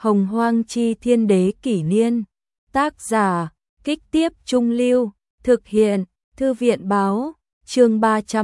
Hồng Hoang Chi Thiên Đế Kỷ Niên. Tác giả, Kích Tiếp Trung Lưu. Thực hiện, Thư viện Báo. Chương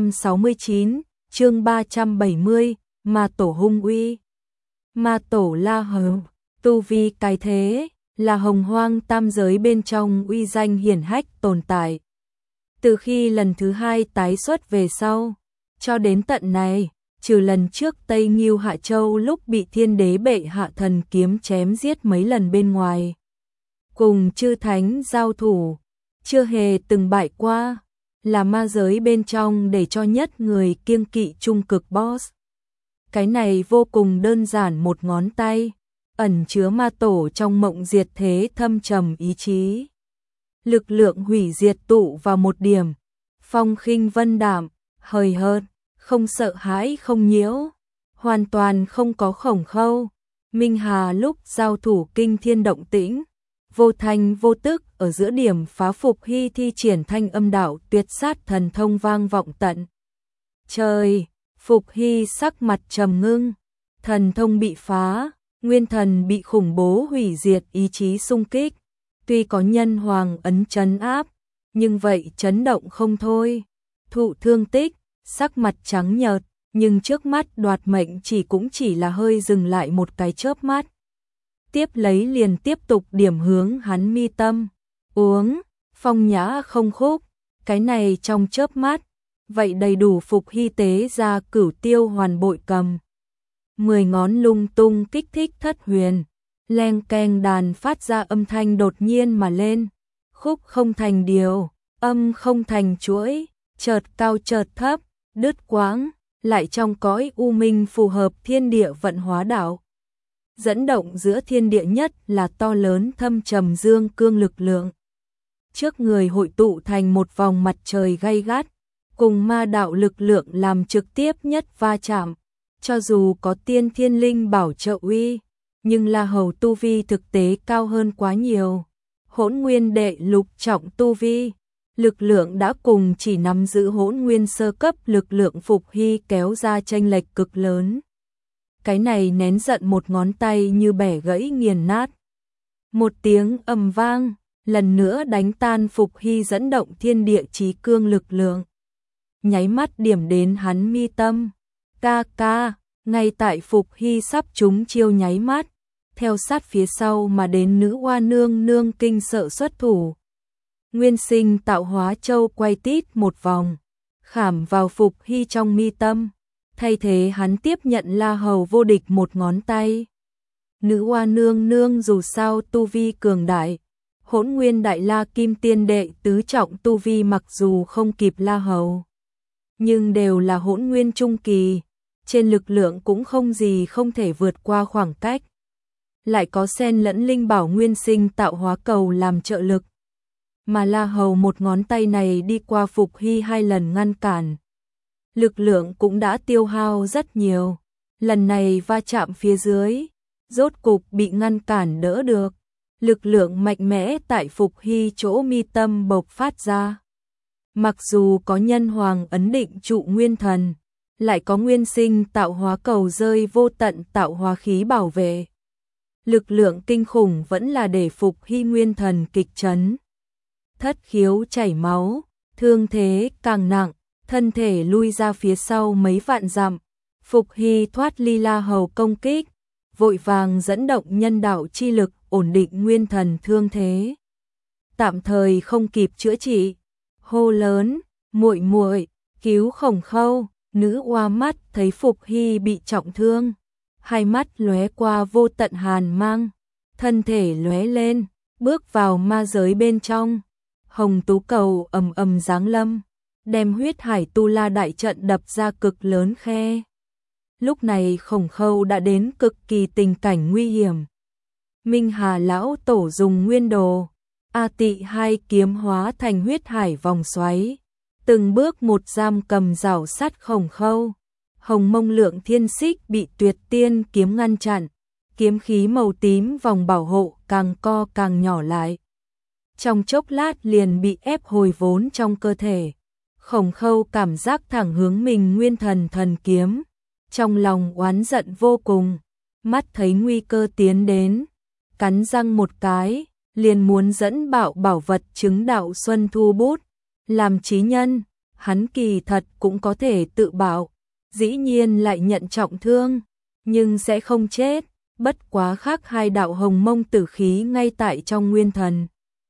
369, chương 370, Ma Tổ Hung Uy. Ma Tổ La Hầu, tu vi cái thế, là Hồng Hoang tam giới bên trong uy danh hiển hách tồn tại. Từ khi lần thứ hai tái xuất về sau, cho đến tận này, trừ lần trước Tây Ngưu Hạ Châu lúc bị Thiên Đế bệ hạ thần kiếm chém giết mấy lần bên ngoài, cùng chư thánh giao thủ, chưa hề từng bại qua, là ma giới bên trong để cho nhất người kiêng kỵ trung cực boss. Cái này vô cùng đơn giản, một ngón tay, ẩn chứa ma tổ trong mộng diệt thế thâm trầm ý chí. Lực lượng hủy diệt tụ vào một điểm, phong khinh vân đạm, hời hợt, không sợ hãi không nhiễu, hoàn toàn không có Khổng Khâu, Minh Hà lúc giao thủ kinh thiên động tĩnh, vô thanh vô tức ở giữa điểm phá Phục Hy thi triển thanh âm đạo tuyệt sát thần thông vang vọng tận trời. Phục Hy sắc mặt trầm ngưng, thần thông bị phá, nguyên thần bị khủng bố hủy diệt ý chí xung kích, tuy có nhân hoàng ấn trấn áp, nhưng vậy chấn động không thôi, thụ thương tích, sắc mặt trắng nhợt, nhưng trước mắt đoạt mệnh cũng chỉ là hơi dừng lại một cái chớp mắt. Tiếp lấy liền tiếp tục điểm hướng hắn mi tâm, uống, phong nhã không khúc, cái này trong chớp mắt, vậy đầy đủ Phục Hy tế ra Cửu Tiêu Hoàn Bội Cầm. 10 ngón lung tung kích thích thất huyền, leng keng đàn phát ra âm thanh đột nhiên mà lên, khúc không thành điều, âm không thành chuỗi, chợt cao chợt thấp, đứt quãng, lại trong cõi u minh phù hợp thiên địa vận hóa đạo. Dẫn động giữa thiên địa nhất là to lớn thâm trầm dương cương lực lượng. Trước người hội tụ thành một vòng mặt trời gay gắt, cùng ma đạo lực lượng làm trực tiếp nhất va chạm. Cho dù có tiên thiên linh bảo trợ uy, nhưng La Hầu tu vi thực tế cao hơn quá nhiều. Hỗn Nguyên đệ lục trọng tu vi, lực lượng đã cùng chỉ nắm giữ Hỗn Nguyên sơ cấp lực lượng Phục Hy kéo ra chênh lệch cực lớn. Cái này nén giận một ngón tay như bẻ gãy nghiền nát. Một tiếng ầm vang, lần nữa đánh tan Phục Hy dẫn động thiên địa chí cương lực lượng. Nháy mắt điểm đến hắn mi tâm. Ca ca, ngay tại Phục Hy sắp trúng chiêu nháy mắt, theo sát phía sau mà đến Nữ Hoa Nương Nương kinh sợ xuất thủ. Nguyên Sinh Tạo Hóa Châu quay tít một vòng, khảm vào Phục Hy trong mi tâm, thay thế hắn tiếp nhận La Hầu vô địch một ngón tay. Nữ Hoa Nương Nương dù sao tu vi cường đại, Hỗn Nguyên Đại La Kim Tiên đệ tứ trọng tu vi mặc dù không kịp La Hầu, nhưng đều là Hỗn Nguyên trung kỳ, trên lực lượng cũng không gì không thể vượt qua khoảng cách. Lại có xen lẫn linh bảo Nguyên Sinh Tạo Hóa cầu làm trợ lực, mà La Hầu một ngón tay này đi qua Phục Hy 2 lần ngăn cản, lực lượng cũng đã tiêu hao rất nhiều. Lần này va chạm phía dưới, rốt cục bị ngăn cản đỡ được, lực lượng mạnh mẽ tại Phục Hy chỗ mi tâm bộc phát ra. Mặc dù có nhân hoàng ấn định trụ nguyên thần, lại có Nguyên Sinh Tạo Hóa cầu rơi vô tận tạo hóa khí bảo vệ, lực lượng kinh khủng vẫn là để Phục Hy nguyên thần kịch chấn, thất khiếu chảy máu, thương thế càng nặng, thân thể lui ra phía sau mấy vạn dặm. Phục Hy thoát ly La Hầu công kích, vội vàng dẫn động nhân đạo chi lực ổn định nguyên thần thương thế, tạm thời không kịp chữa trị, hô lớn, muội muội, cứu Khổng Khâu. Nữ Hoa mắt thấy Phục Hy bị trọng thương, hai mắt lóe qua vô tận hàn mang, thân thể lóe lên, bước vào ma giới bên trong. Hồng Tú cầu ầm ầm giáng lâm, đem Huyết Hải Tu La đại trận đập ra cực lớn khe. Lúc này Khổng Khâu đã đến cực kỳ tình cảnh nguy hiểm. Minh Hà lão tổ dùng nguyên đồ, A Tị 2 kiếm hóa thành huyết hải vòng xoáy, từng bước một giam cầm rảo sát Khổng Khâu. Hồng Mông Lượng Thiên Xích bị Tuyệt Tiên kiếm ngăn chặn, kiếm khí màu tím vòng bảo hộ càng co càng nhỏ lại. Trong chốc lát liền bị ép hồi vốn trong cơ thể. Khổng Khâu cảm giác thẳng hướng mình nguyên thần thần kiếm, trong lòng oán giận vô cùng, mắt thấy nguy cơ tiến đến, cắn răng một cái, liền muốn dẫn bạo bảo vật chứng đạo Xuân Thu Bút. Làm chí nhân, hắn kỳ thật cũng có thể tự bảo, dĩ nhiên lại nhận trọng thương, nhưng sẽ không chết, bất quá khác hai đạo hồng mông tử khí ngay tại trong nguyên thần.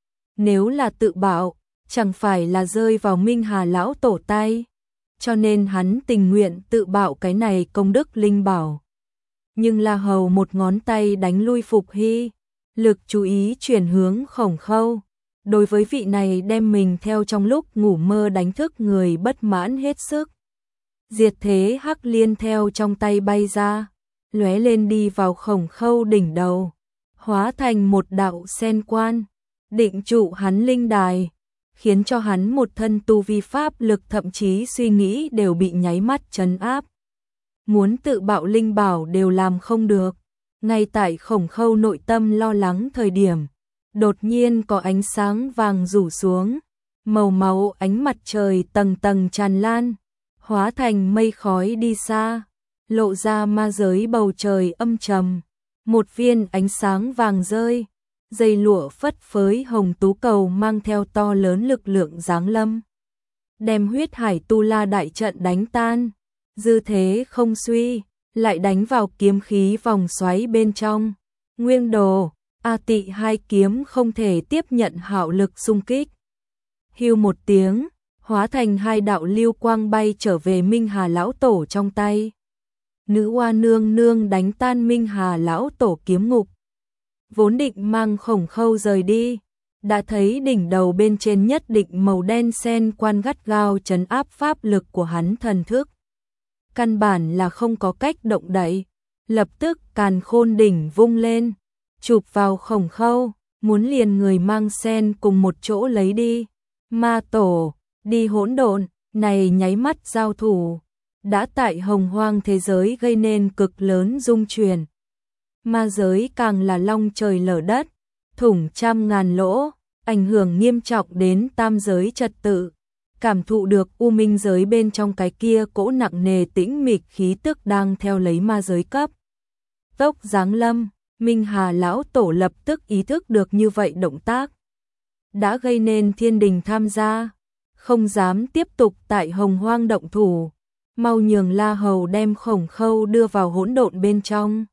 Nếu là tự bảo, chẳng phải là rơi vào Minh Hà lão tổ tay, cho nên hắn tình nguyện tự bạo cái này công đức linh bảo. Nhưng La Hầu một ngón tay đánh lui Phục Hy, lực chú ý chuyển hướng Khổng Khâu. Đối với vị này đem mình theo trong lúc ngủ mơ đánh thức người bất mãn hết sức. Diệt thế hắc liên theo trong tay bay ra, lóe lên đi vào Khổng Khâu đỉnh đầu, hóa thành một đạo sen quan, định trụ hắn linh đài, khiến cho hắn một thân tu vi pháp lực thậm chí suy nghĩ đều bị nháy mắt trấn áp. Muốn tự bạo linh bảo đều làm không được. Ngay tại Khổng Khâu nội tâm lo lắng thời điểm, đột nhiên có ánh sáng vàng rủ xuống, màu máu ánh mặt trời tầng tầng tràn lan, hóa thành mây khói đi xa, lộ ra ma giới bầu trời âm trầm. Một viên ánh sáng vàng rơi, dây lụa phất phới hồng tú cầu mang theo to lớn lực lượng giáng lâm, đem huyết hải tu la đại trận đánh tan, dư thế không suy, lại đánh vào kiếm khí vòng xoáy bên trong. Nguyên Đồ, A Tị hai kiếm không thể tiếp nhận hạo lực xung kích. Hưu một tiếng, hóa thành hai đạo lưu quang bay trở về Minh Hà lão tổ trong tay. Nữ oa nương nương đánh tan Minh Hà lão tổ kiếm ngục. Vốn định mang Khổng Khâu rời đi, đã thấy đỉnh đầu bên trên nhất định màu đen sen quan gắt gao trấn áp pháp lực của hắn thần thức. Căn bản là không có cách động đậy, lập tức càn khôn đỉnh vung lên, chụp vào Khổng Khâu, muốn liền người mang sen cùng một chỗ lấy đi. Ma tổ, đi hỗn độn, này nháy mắt giao thủ, đã tại hồng hoang thế giới gây nên cực lớn rung chuyển. Ma giới càng là long trời lở đất, thủng trăm ngàn lỗ, ảnh hưởng nghiêm trọng đến tam giới trật tự. Cảm thụ được u minh giới bên trong cái kia cỗ nặng nề tĩnh mịch khí tức đang theo lấy ma giới cấp tốc giáng lâm, Minh Hà lão tổ lập tức ý thức được như vậy động tác đã gây nên thiên đình tham gia, không dám tiếp tục tại hồng hoang động thủ, mau nhường La Hầu đem Khổng Khâu đưa vào hỗn độn bên trong.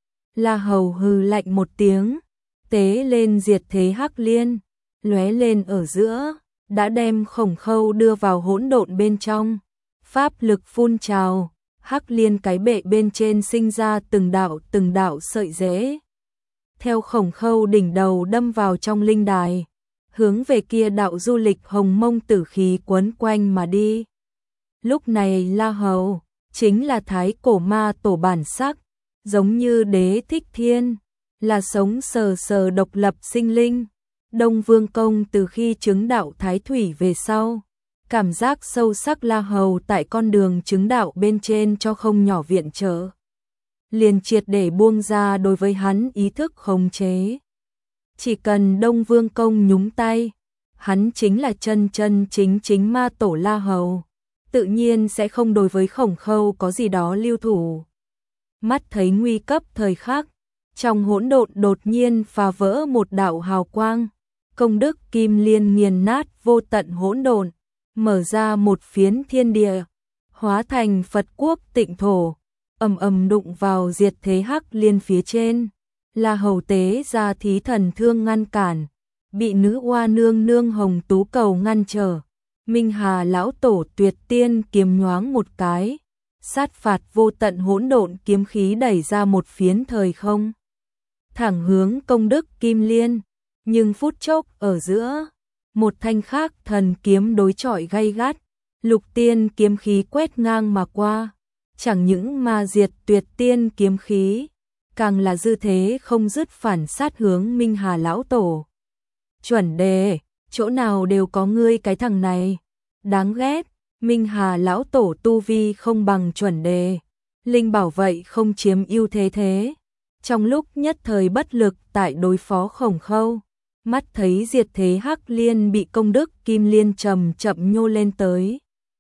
La Hầu hừ lạnh một tiếng, tế lên diệt thế hắc liên, lóe lên ở giữa, đã đem Khổng Khâu đưa vào hỗn độn bên trong. Pháp lực phun trào, hắc liên cái bệ bên trên sinh ra từng đạo sợi rễ. Theo Khổng Khâu đỉnh đầu đâm vào trong linh đài, hướng về kia đạo du lịch hồng mông tử khí quấn quanh mà đi. Lúc này La Hầu chính là thái cổ ma tổ bản sắc, giống như Đế Thích Thiên, là sống sờ sờ độc lập sinh linh. Đông Vương Công từ khi chứng đạo thái thủy về sau, cảm giác sâu sắc La Hầu tại con đường chứng đạo bên trên cho không nhỏ viện trợ, liền triệt để buông ra đối với hắn ý thức khống chế. Chỉ cần Đông Vương Công nhúng tay, hắn chính là chân chính ma tổ La Hầu, tự nhiên sẽ không đối với Khổng Khâu có gì đó lưu thủ. Mắt thấy nguy cấp thời khắc, trong hỗn độn đột nhiên phá vỡ một đạo hào quang, công đức kim liên nghiền nát vô tận hỗn độn, mở ra một phiến thiên địa, hóa thành Phật quốc tịnh thổ, ầm ầm đụng vào diệt thế hắc liên phía trên. La Hầu tế ra thí thần thương ngăn cản, bị nữ oa nương nương hồng tú cầu ngăn trở. Minh Hà lão tổ tuyệt tiên kiếm nhoáng một cái, sát phạt vô tận hỗn độn kiếm khí đẩy ra một phiến thời không, thẳng hướng công đức kim liên. Nhưng phút chốc ở giữa, một thanh khác thần kiếm đối chọi gay gắt, lục tiên kiếm khí quét ngang mà qua, chẳng những mà diệt tuyệt tiên kiếm khí, càng là dư thế không dứt phản sát hướng Minh Hà lão tổ. Chuẩn đề, chỗ nào đều có ngươi cái thằng này, đáng ghét. Minh Hà lão tổ tu vi không bằng chuẩn đề, linh bảo vậy không chiếm ưu thế thế. Trong lúc nhất thời bất lực tại đối phó Khổng Khâu, mắt thấy diệt thế hắc liên bị công đức kim liên chậm nhô lên tới.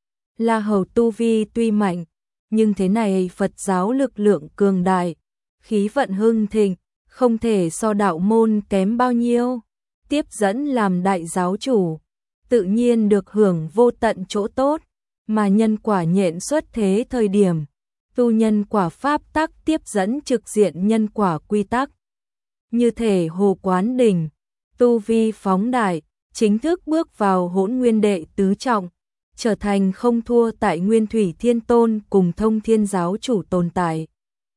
La Hầu tu vi tuy mạnh, nhưng thế này Phật giáo lực lượng cường đại, khí vận hưng thịnh, không thể so đạo môn kém bao nhiêu. Tiếp dẫn làm đại giáo chủ, tự nhiên được hưởng vô tận chỗ tốt, mà nhân quả nhện xuất thế thời điểm, tu nhân quả pháp tắc tiếp dẫn trực diện nhân quả quy tắc. Như thể Hồ Quán Đỉnh, tu vi phóng đại, chính thức bước vào Hỗn Nguyên đệ tứ trọng, trở thành không thua tại Nguyên Thủy Thiên Tôn cùng Thông Thiên giáo chủ tồn tại.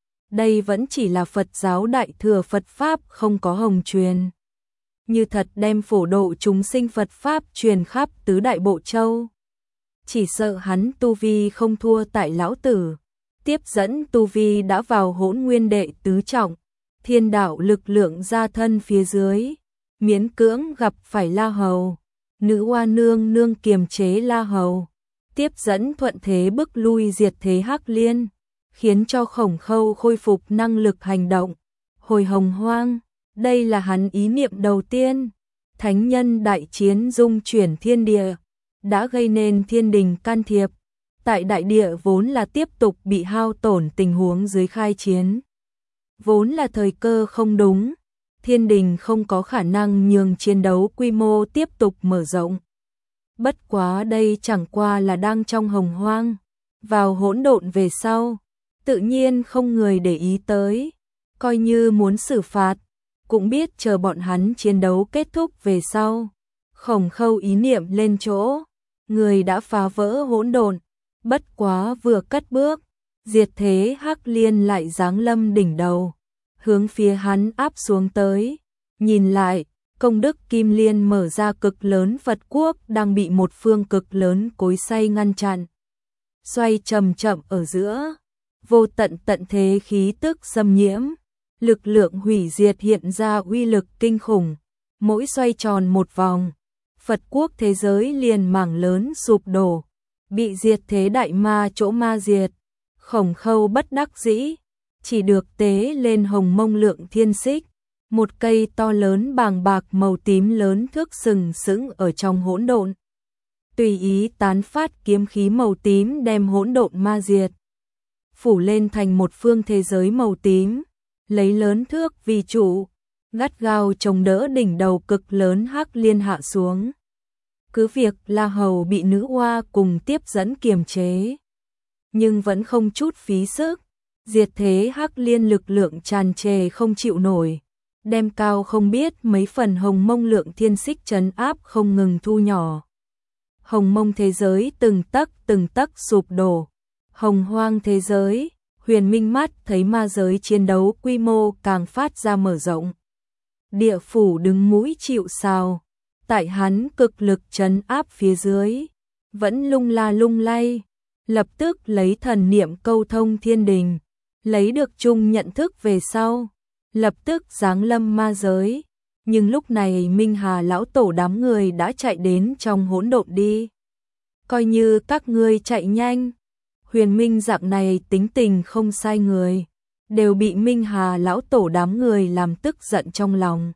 Đây vẫn chỉ là Phật giáo đại thừa Phật Pháp không có hồng truyền. Như thật đem phổ độ chúng sinh Phật Pháp truyền khắp tứ đại bộ châu. Chỉ sợ hắn tu vi không thua tại lão tử. Tiếp dẫn tu vi đã vào Hỗn Nguyên đệ tứ trọng, thiên đạo lực lượng ra thân phía dưới, miễn cưỡng gặp phải La Hầu. Nữ Hoa nương nương kiềm chế La Hầu, tiếp dẫn thuận thế bức lui diệt thế Hắc Liên, khiến cho Khổng Khâu khôi phục năng lực hành động. Hồi Hồng Hoang, đây là hắn ý niệm đầu tiên. Thánh nhân đại chiến dung chuyển thiên địa, đã gây nên thiên đình can thiệp. Tại đại địa vốn là tiếp tục bị hao tổn tình huống dưới khai chiến. Vốn là thời cơ không đúng, thiên đình không có khả năng nhường chiến đấu quy mô tiếp tục mở rộng. Bất quá đây chẳng qua là đang trong hồng hoang, vào hỗn độn về sau, tự nhiên không người để ý tới, coi như muốn xử phạt, cũng biết chờ bọn hắn chiến đấu kết thúc về sau. Khổng Khâu ý niệm lên chỗ, người đã phá vỡ hỗn độn, bất quá vừa cất bước, diệt thế Hắc Liên lại giáng lâm đỉnh đầu, hướng phía hắn áp xuống tới. Nhìn lại, công đức Kim Liên mở ra cực lớn Phật quốc đang bị một phương cực lớn cối xay ngăn chặn. Xoay chậm chậm ở giữa, vô tận tận thế khí tức xâm nhiễm, lực lượng hủy diệt hiện ra uy lực kinh khủng, mỗi xoay tròn một vòng, Phật quốc thế giới liền mảng lớn sụp đổ, bị diệt thế đại ma chỗ ma diệt. Khổng Khâu bất đắc dĩ, chỉ được tế lên hồng mông lượng thiên xích, một cây to lớn bàng bạc màu tím lớn thước sừng sững ở trong hỗn độn. Tùy ý tán phát kiếm khí màu tím đem hỗn độn ma diệt, phủ lên thành một phương thế giới màu tím, lấy lớn thước vì trụ, gắt gao chống đỡ đỉnh đầu cực lớn Hắc Liên hạ xuống. Cứ việc La Hầu bị Nữ Hoa cùng tiếp dẫn kiềm chế, nhưng vẫn không chút phí sức, diệt thế Hắc Liên lực lượng tràn trề không chịu nổi, đem cao không biết mấy phần hồng mông lượng thiên xích trấn áp không ngừng thu nhỏ. Hồng mông thế giới từng tấc sụp đổ, hồng hoang thế giới, Huyền Minh mắt thấy ma giới chiến đấu quy mô càng phát ra mở rộng. Địa phủ đứng mũi chịu sào, tại hắn cực lực trấn áp phía dưới, vẫn lung la lung lay, lập tức lấy thần niệm câu thông thiên đình, lấy được chung nhận thức về sau, lập tức giáng lâm ma giới. Nhưng lúc này Minh Hà lão tổ đám người đã chạy đến trong hỗn độn đi. Coi như các ngươi chạy nhanh, Huyền Minh dạng này tính tình không sai người, đều bị Minh Hà lão tổ đám người làm tức giận trong lòng.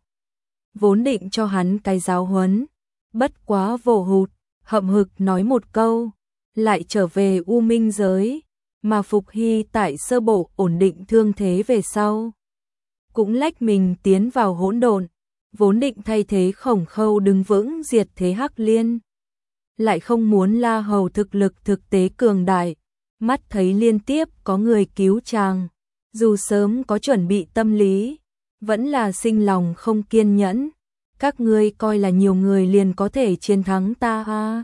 Vốn định cho hắn cái giáo huấn, bất quá vồ hụt, hậm hực nói một câu, lại trở về U Minh giới, mà Phục Hy tại sơ bộ ổn định thương thế về sau, cũng lách mình tiến vào hỗn độn, vốn định thay thế Khổng Khâu đứng vững diệt thế Hắc Liên, lại không muốn La Hầu thực lực thực tế cường đại, mắt thấy liên tiếp có người cứu chàng, dù sớm có chuẩn bị tâm lý, vẫn là sinh lòng không kiên nhẫn. Các ngươi coi là nhiều người liền có thể chiến thắng ta à?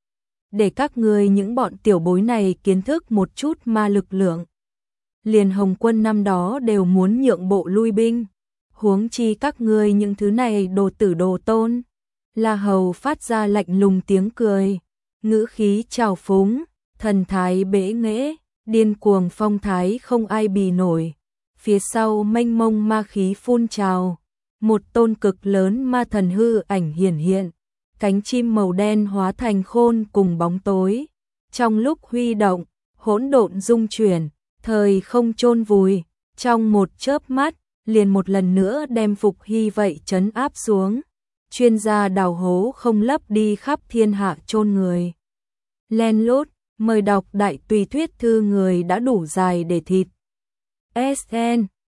Để các ngươi những bọn tiểu bối này kiến thức một chút ma lực lượng. Liền Hồng Quân năm đó đều muốn nhượng bộ lui binh, huống chi các ngươi những thứ này đồ tử đồ tôn. La Hầu phát ra lạnh lùng tiếng cười, ngữ khí trào phúng, thần thái bẽ nghễ, điên cuồng phong thái không ai bì nổi. Phía sau mênh mông ma khí phun trào, một tôn cực lớn ma thần hư ảnh hiển hiện, cánh chim màu đen hóa thành khôn cùng bóng tối. Trong lúc huy động, hỗn độn rung chuyển, thời không chôn vùi, trong một chớp mắt, liền một lần nữa đem Phục Hy vậy trấn áp xuống. Chuyên gia đào hố không lấp đi khắp thiên hạ chôn người. Len lút, mời đọc đại tùy thuyết thư người đã đủ dài để thịt. SN